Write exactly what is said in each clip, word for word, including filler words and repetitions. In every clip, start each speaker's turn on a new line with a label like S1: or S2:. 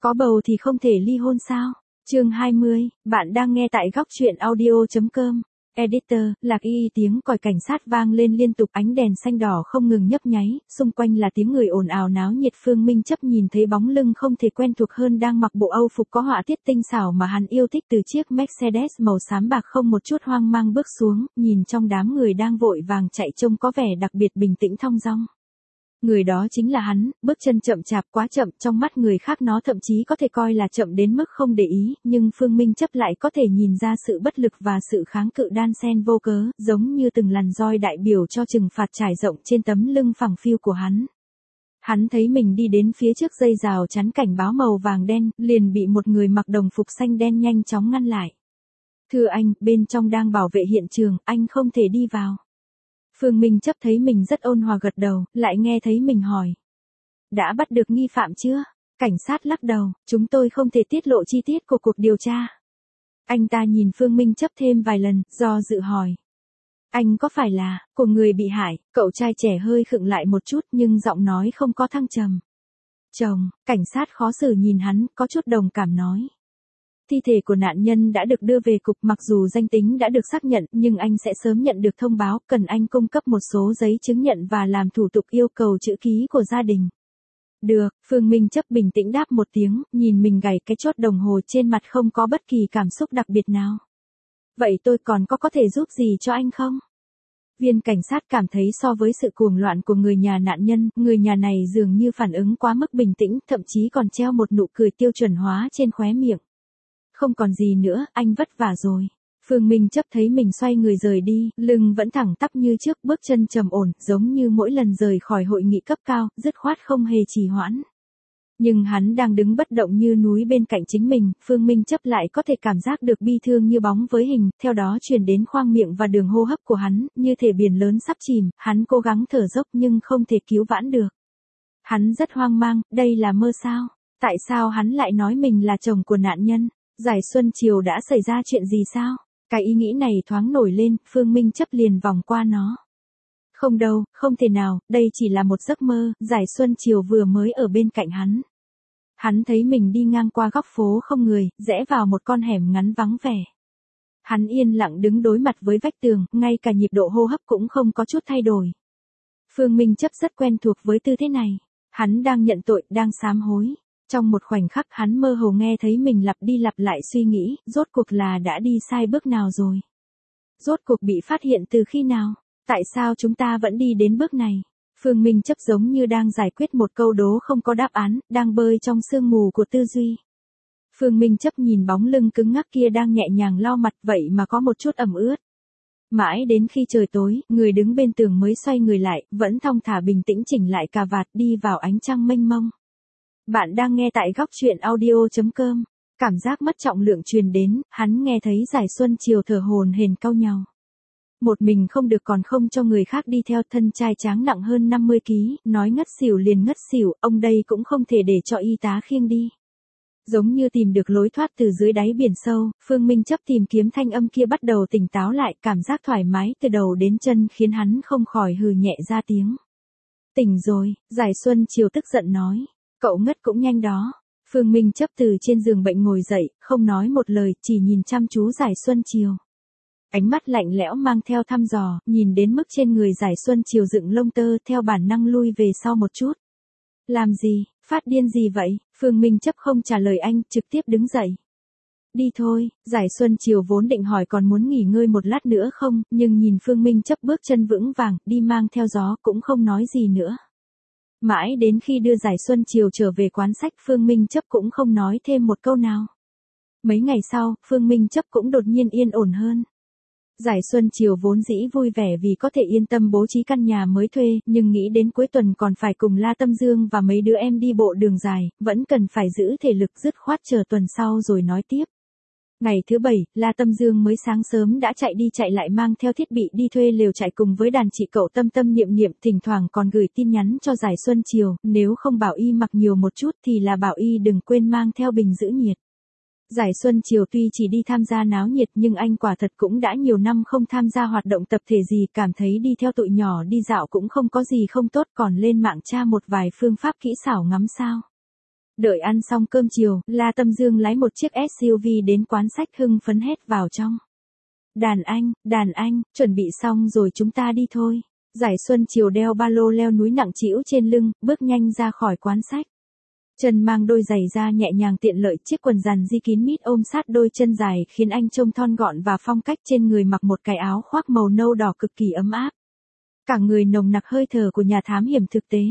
S1: Có bầu thì không thể ly hôn sao? Chương hai mươi, bạn đang nghe tại góc truyện audio chấm com. Editor, lạc y y tiếng còi cảnh sát vang lên liên tục, ánh đèn xanh đỏ không ngừng nhấp nháy, xung quanh là tiếng người ồn ào náo nhiệt. Phương Minh Chấp nhìn thấy bóng lưng không thể quen thuộc hơn đang mặc bộ Âu phục có họa tiết tinh xảo mà hắn yêu thích từ chiếc Mercedes màu xám bạc, không một chút hoang mang bước xuống, nhìn trong đám người đang vội vàng chạy trông có vẻ đặc biệt bình tĩnh thong dong. Người đó chính là hắn, bước chân chậm chạp quá chậm, trong mắt người khác nó thậm chí có thể coi là chậm đến mức không để ý, nhưng Phương Minh Chấp lại có thể nhìn ra sự bất lực và sự kháng cự đan xen vô cớ, giống như từng làn roi đại biểu cho trừng phạt trải rộng trên tấm lưng phẳng phiu của hắn. Hắn thấy mình đi đến phía trước dây rào chắn cảnh báo màu vàng đen, liền bị một người mặc đồng phục xanh đen nhanh chóng ngăn lại. Thưa anh, bên trong đang bảo vệ hiện trường, anh không thể đi vào. Phương Minh Chấp thấy mình rất ôn hòa gật đầu, lại nghe thấy mình hỏi. Đã bắt được nghi phạm chưa? Cảnh sát lắc đầu, chúng tôi không thể tiết lộ chi tiết của cuộc điều tra. Anh ta nhìn Phương Minh Chấp thêm vài lần, do dự hỏi. Anh có phải là, của người bị hại? Cậu trai trẻ hơi khựng lại một chút nhưng giọng nói không có thăng trầm. Chồng, cảnh sát khó xử nhìn hắn, có chút đồng cảm nói. Thi thể của nạn nhân đã được đưa về cục, mặc dù danh tính đã được xác nhận, nhưng anh sẽ sớm nhận được thông báo, cần anh cung cấp một số giấy chứng nhận và làm thủ tục yêu cầu chữ ký của gia đình. Được, Phương Minh Chấp bình tĩnh đáp một tiếng, nhìn mình gảy cái chốt đồng hồ trên mặt không có bất kỳ cảm xúc đặc biệt nào. Vậy tôi còn có có thể giúp gì cho anh không? Viên cảnh sát cảm thấy so với sự cuồng loạn của người nhà nạn nhân, người nhà này dường như phản ứng quá mức bình tĩnh, thậm chí còn treo một nụ cười tiêu chuẩn hóa trên khóe miệng. Không còn gì nữa, anh vất vả rồi. Phương Minh Chấp thấy mình xoay người rời đi, lưng vẫn thẳng tắp như trước, bước chân trầm ổn, giống như mỗi lần rời khỏi hội nghị cấp cao, dứt khoát không hề trì hoãn. Nhưng hắn đang đứng bất động như núi bên cạnh chính mình, Phương Minh Chấp lại có thể cảm giác được bi thương như bóng với hình, theo đó truyền đến khoang miệng và đường hô hấp của hắn, như thể biển lớn sắp chìm, hắn cố gắng thở dốc nhưng không thể cứu vãn được. Hắn rất hoang mang, đây là mơ sao? Tại sao hắn lại nói mình là chồng của nạn nhân? Giải Xuân Chiều đã xảy ra chuyện gì sao? Cái ý nghĩ này thoáng nổi lên, Phương Minh Chấp liền vòng qua nó. Không đâu, không thể nào, đây chỉ là một giấc mơ, Giải Xuân Chiều vừa mới ở bên cạnh hắn. Hắn thấy mình đi ngang qua góc phố không người, rẽ vào một con hẻm ngắn vắng vẻ. Hắn yên lặng đứng đối mặt với vách tường, ngay cả nhịp độ hô hấp cũng không có chút thay đổi. Phương Minh Chấp rất quen thuộc với tư thế này. Hắn đang nhận tội, đang sám hối. Trong một khoảnh khắc hắn mơ hồ nghe thấy mình lặp đi lặp lại suy nghĩ, rốt cuộc là đã đi sai bước nào rồi? Rốt cuộc bị phát hiện từ khi nào? Tại sao chúng ta vẫn đi đến bước này? Phương Minh Chấp giống như đang giải quyết một câu đố không có đáp án, đang bơi trong sương mù của tư duy. Phương Minh Chấp nhìn bóng lưng cứng ngắc kia đang nhẹ nhàng lau mặt, vậy mà có một chút ẩm ướt. Mãi đến khi trời tối, người đứng bên tường mới xoay người lại, vẫn thong thả bình tĩnh chỉnh lại cà vạt, đi vào ánh trăng mênh mông. Bạn đang nghe tại góc truyện audio chấm com. Cảm giác mất trọng lượng truyền đến, hắn nghe thấy Giải Xuân Chiều thở hổn hển cau nhàu. Một mình không được còn không cho người khác đi theo, thân trai tráng nặng hơn năm mươi ki lô gam, nói ngất xỉu liền ngất xỉu, ông đây cũng không thể để cho y tá khiêng đi. Giống như tìm được lối thoát từ dưới đáy biển sâu, Phương Minh Chấp tìm kiếm thanh âm kia bắt đầu tỉnh táo lại, cảm giác thoải mái từ đầu đến chân khiến hắn không khỏi hừ nhẹ ra tiếng. Tỉnh rồi, Giải Xuân Chiều tức giận nói. Cậu ngất cũng nhanh đó. Phương Minh Chấp từ trên giường bệnh ngồi dậy, không nói một lời, chỉ nhìn chăm chú Giải Xuân Chiều. Ánh mắt lạnh lẽo mang theo thăm dò, nhìn đến mức trên người Giải Xuân Chiều dựng lông tơ, theo bản năng lui về sau một chút. Làm gì, phát điên gì vậy? Phương Minh Chấp không trả lời anh, trực tiếp đứng dậy. Đi thôi, Giải Xuân Chiều vốn định hỏi còn muốn nghỉ ngơi một lát nữa không, nhưng nhìn Phương Minh Chấp bước chân vững vàng, đi mang theo gió, cũng không nói gì nữa. Mãi đến khi đưa Giải Xuân Chiều trở về quán sách, Phương Minh Chấp cũng không nói thêm một câu nào. Mấy ngày sau, Phương Minh Chấp cũng đột nhiên yên ổn hơn. Giải Xuân Chiều vốn dĩ vui vẻ vì có thể yên tâm bố trí căn nhà mới thuê, nhưng nghĩ đến cuối tuần còn phải cùng La Tâm Dương và mấy đứa em đi bộ đường dài, vẫn cần phải giữ thể lực, dứt khoát chờ tuần sau rồi nói tiếp. Ngày thứ bảy, La Tâm Dương mới sáng sớm đã chạy đi chạy lại mang theo thiết bị đi thuê lều trại cùng với đàn chị cậu Tâm Tâm Niệm Niệm, thỉnh thoảng còn gửi tin nhắn cho Giải Xuân Chiều, nếu không bảo y mặc nhiều một chút thì là bảo y đừng quên mang theo bình giữ nhiệt. Giải Xuân Chiều tuy chỉ đi tham gia náo nhiệt nhưng anh quả thật cũng đã nhiều năm không tham gia hoạt động tập thể gì, cảm thấy đi theo tụi nhỏ đi dạo cũng không có gì không tốt, còn lên mạng tra một vài phương pháp kỹ xảo ngắm sao. Đợi ăn xong cơm chiều, La Tâm Dương lái một chiếc ét u vê đến quán sách hưng phấn hét vào trong. Đàn anh, đàn anh, chuẩn bị xong rồi chúng ta đi thôi. Giải Xuân Chiều đeo ba lô leo núi nặng trĩu trên lưng, bước nhanh ra khỏi quán sách. Chân mang đôi giày da nhẹ nhàng tiện lợi, chiếc quần rằn di kín mít ôm sát đôi chân dài khiến anh trông thon gọn và phong cách, trên người mặc một cái áo khoác màu nâu đỏ cực kỳ ấm áp. Cả người nồng nặc hơi thở của nhà thám hiểm thực tế.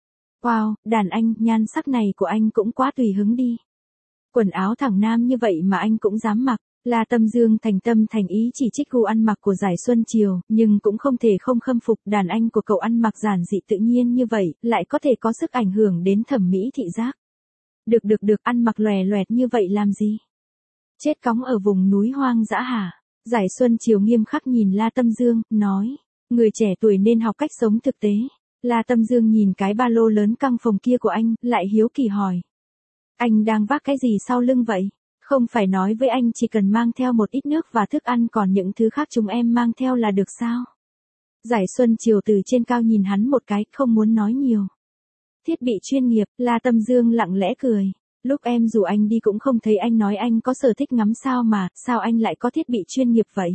S1: Wow, đàn anh, nhan sắc này của anh cũng quá tùy hứng đi. Quần áo thẳng nam như vậy mà anh cũng dám mặc. La Tâm Dương thành tâm thành ý chỉ trích gu ăn mặc của Giải Xuân Chiều, nhưng cũng không thể không khâm phục đàn anh của cậu ăn mặc giản dị tự nhiên như vậy, lại có thể có sức ảnh hưởng đến thẩm mỹ thị giác. Được được được, ăn mặc lòe loẹt như vậy làm gì? Chết cóng ở vùng núi hoang dã hả? Giải Xuân Chiều nghiêm khắc nhìn La Tâm Dương, nói, người trẻ tuổi nên học cách sống thực tế. La Tâm Dương nhìn cái ba lô lớn căng phồng kia của anh, lại hiếu kỳ hỏi. Anh đang vác cái gì sau lưng vậy? Không phải nói với anh chỉ cần mang theo một ít nước và thức ăn, còn những thứ khác chúng em mang theo là được sao? Giải Xuân Chiều từ trên cao nhìn hắn một cái, không muốn nói nhiều. Thiết bị chuyên nghiệp, La Tâm Dương lặng lẽ cười. Lúc em rủ anh đi cũng không thấy anh nói anh có sở thích ngắm sao mà, sao anh lại có thiết bị chuyên nghiệp vậy?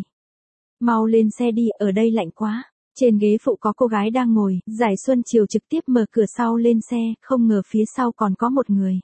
S1: Mau lên xe đi, ở đây lạnh quá. Trên ghế phụ có cô gái đang ngồi, Giải Xuân Chiều trực tiếp mở cửa sau lên xe, không ngờ phía sau còn có một người.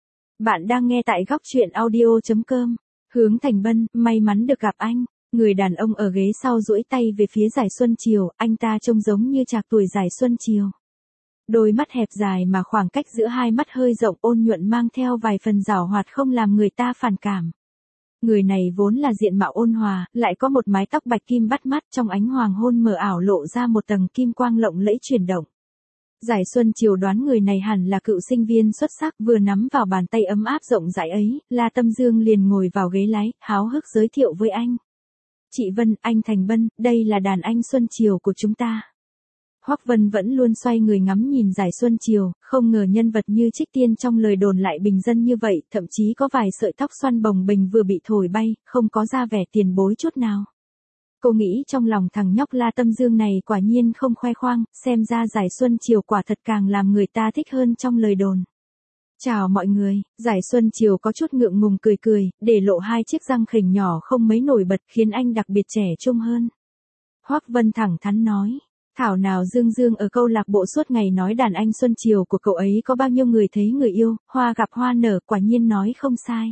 S1: Bạn đang nghe tại góc truyện audio chấm com. Hướng Thành Bân, may mắn được gặp anh. Người đàn ông ở ghế sau duỗi tay về phía Giải Xuân Chiều, anh ta trông giống như trạc tuổi Giải Xuân Chiều. Đôi mắt hẹp dài mà khoảng cách giữa hai mắt hơi rộng ôn nhuận mang theo vài phần giảo hoạt không làm người ta phản cảm. Người này vốn là diện mạo ôn hòa, lại có một mái tóc bạch kim bắt mắt, trong ánh hoàng hôn mờ ảo lộ ra một tầng kim quang lộng lẫy chuyển động. Giải Xuân Chiều đoán người này hẳn là cựu sinh viên xuất sắc, vừa nắm vào bàn tay ấm áp rộng rãi ấy, La Tâm Dương liền ngồi vào ghế lái, háo hức giới thiệu với anh. Chị Vân, anh Thành Bân, đây là đàn anh Xuân Chiều của chúng ta. Hoắc Vân vẫn luôn xoay người ngắm nhìn Giải Xuân Chiều, không ngờ nhân vật như Trích Tiên trong lời đồn lại bình dân như vậy, thậm chí có vài sợi tóc xoăn bồng bềnh vừa bị thổi bay, không có ra vẻ tiền bối chút nào. Cô nghĩ trong lòng thằng nhóc La Tâm Dương này quả nhiên không khoe khoang, xem ra Giải Xuân Chiều quả thật càng làm người ta thích hơn trong lời đồn. Chào mọi người, Giải Xuân Chiều có chút ngượng ngùng cười cười, để lộ hai chiếc răng khểnh nhỏ không mấy nổi bật khiến anh đặc biệt trẻ trung hơn. Hoắc Vân thẳng thắn nói, thảo nào Dương Dương ở câu lạc bộ suốt ngày nói đàn anh Xuân Chiều của cậu ấy có bao nhiêu người thấy người yêu, hoa gặp hoa nở, quả nhiên nói không sai.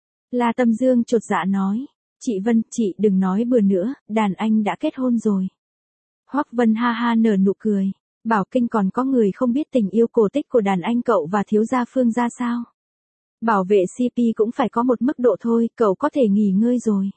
S1: La Tâm Dương chột dạ nói. Chị Vân, chị đừng nói bừa nữa, đàn anh đã kết hôn rồi. Hoắc Vân ha ha nở nụ cười. Bảo Kinh còn có người không biết tình yêu cổ tích của đàn anh cậu và thiếu gia Phương ra sao. Bảo vệ xê pê cũng phải có một mức độ thôi, cậu có thể nghỉ ngơi rồi.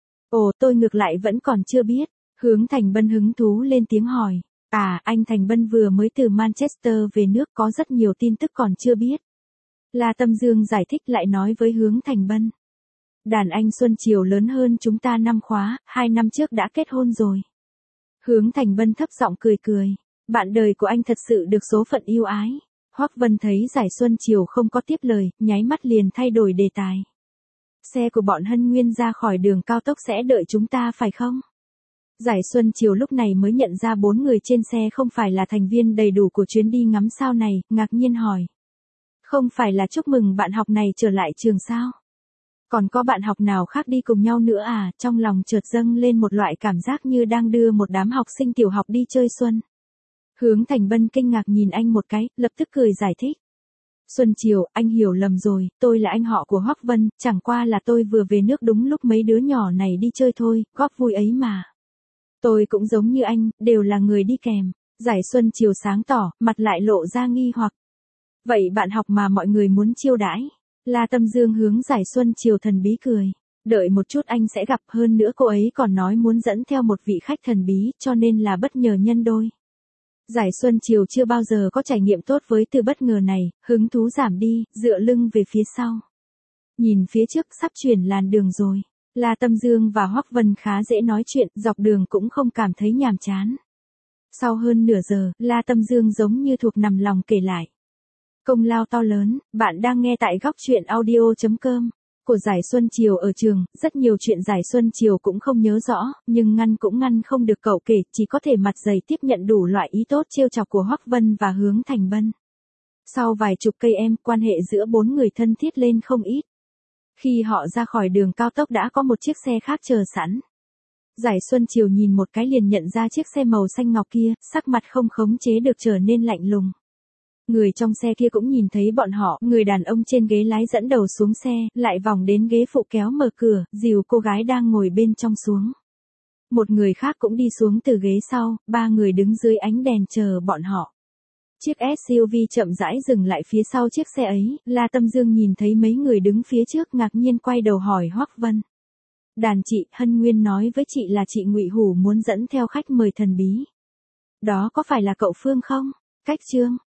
S1: Ồ, tôi ngược lại vẫn còn chưa biết. Hướng Thành Bân hứng thú lên tiếng hỏi. À, anh Thành Bân vừa mới từ Manchester về nước, có rất nhiều tin tức còn chưa biết. La Tâm Dương giải thích lại nói với Hướng Thành Bân. Đàn anh Xuân Chiều lớn hơn chúng ta năm khóa, hai năm trước đã kết hôn rồi. Hướng Thành Bân thấp giọng cười cười. Bạn đời của anh thật sự được số phận yêu ái. Hoắc Vân thấy Giải Xuân Chiều không có tiếp lời, nháy mắt liền thay đổi đề tài. Xe của bọn Hân Nguyên ra khỏi đường cao tốc sẽ đợi chúng ta phải không? Giải Xuân Chiều lúc này mới nhận ra bốn người trên xe không phải là thành viên đầy đủ của chuyến đi ngắm sao này, ngạc nhiên hỏi. Không phải là chúc mừng bạn học này trở lại trường sao? Còn có bạn học nào khác đi cùng nhau nữa à? Trong lòng chợt dâng lên một loại cảm giác như đang đưa một đám học sinh tiểu học đi chơi xuân. Hướng Thành Bân kinh ngạc nhìn anh một cái, lập tức cười giải thích. Xuân Chiều, anh hiểu lầm rồi, tôi là anh họ của Hoắc Vân, chẳng qua là tôi vừa về nước đúng lúc mấy đứa nhỏ này đi chơi thôi, góp vui ấy mà. Tôi cũng giống như anh, đều là người đi kèm. Giải Xuân Chiều sáng tỏ, mặt lại lộ ra nghi hoặc. Vậy bạn học mà mọi người muốn chiêu đãi? La Tâm Dương hướng Giải Xuân Chiều thần bí cười. Đợi một chút anh sẽ gặp, hơn nữa cô ấy còn nói muốn dẫn theo một vị khách thần bí, cho nên là bất ngờ nhân đôi. Giải Xuân Chiều chưa bao giờ có trải nghiệm tốt với từ bất ngờ này, hứng thú giảm đi, dựa lưng về phía sau. Nhìn phía trước sắp chuyển làn đường rồi. La Tâm Dương và Hoắc Vân khá dễ nói chuyện, dọc đường cũng không cảm thấy nhàm chán. Sau hơn nửa giờ, La Tâm Dương giống như thuộc nằm lòng kể lại. Công lao to lớn, bạn đang nghe tại góc truyện audio chấm com. Của Giải Xuân Chiều ở trường, rất nhiều chuyện Giải Xuân Chiều cũng không nhớ rõ, nhưng ngăn cũng ngăn không được cậu kể, chỉ có thể mặt dày tiếp nhận đủ loại ý tốt trêu chọc của Hoắc Vân và Hướng Thành Bân. Sau vài chục cây em, quan hệ giữa bốn người thân thiết lên không ít. Khi họ ra khỏi đường cao tốc đã có một chiếc xe khác chờ sẵn. Giải Xuân Chiều nhìn một cái liền nhận ra chiếc xe màu xanh ngọc kia, sắc mặt không khống chế được trở nên lạnh lùng. Người trong xe kia cũng nhìn thấy bọn họ, người đàn ông trên ghế lái dẫn đầu xuống xe, lại vòng đến ghế phụ kéo mở cửa, dìu cô gái đang ngồi bên trong xuống. Một người khác cũng đi xuống từ ghế sau, ba người đứng dưới ánh đèn chờ bọn họ. Chiếc ét u vê chậm rãi dừng lại phía sau chiếc xe ấy, La Tâm Dương nhìn thấy mấy người đứng phía trước ngạc nhiên quay đầu hỏi Hoắc Vân. Đàn chị, Hân Nguyên nói với chị là chị Ngụy Hủ muốn dẫn theo khách mời thần bí. Đó có phải là cậu Phương không? Cách Trương.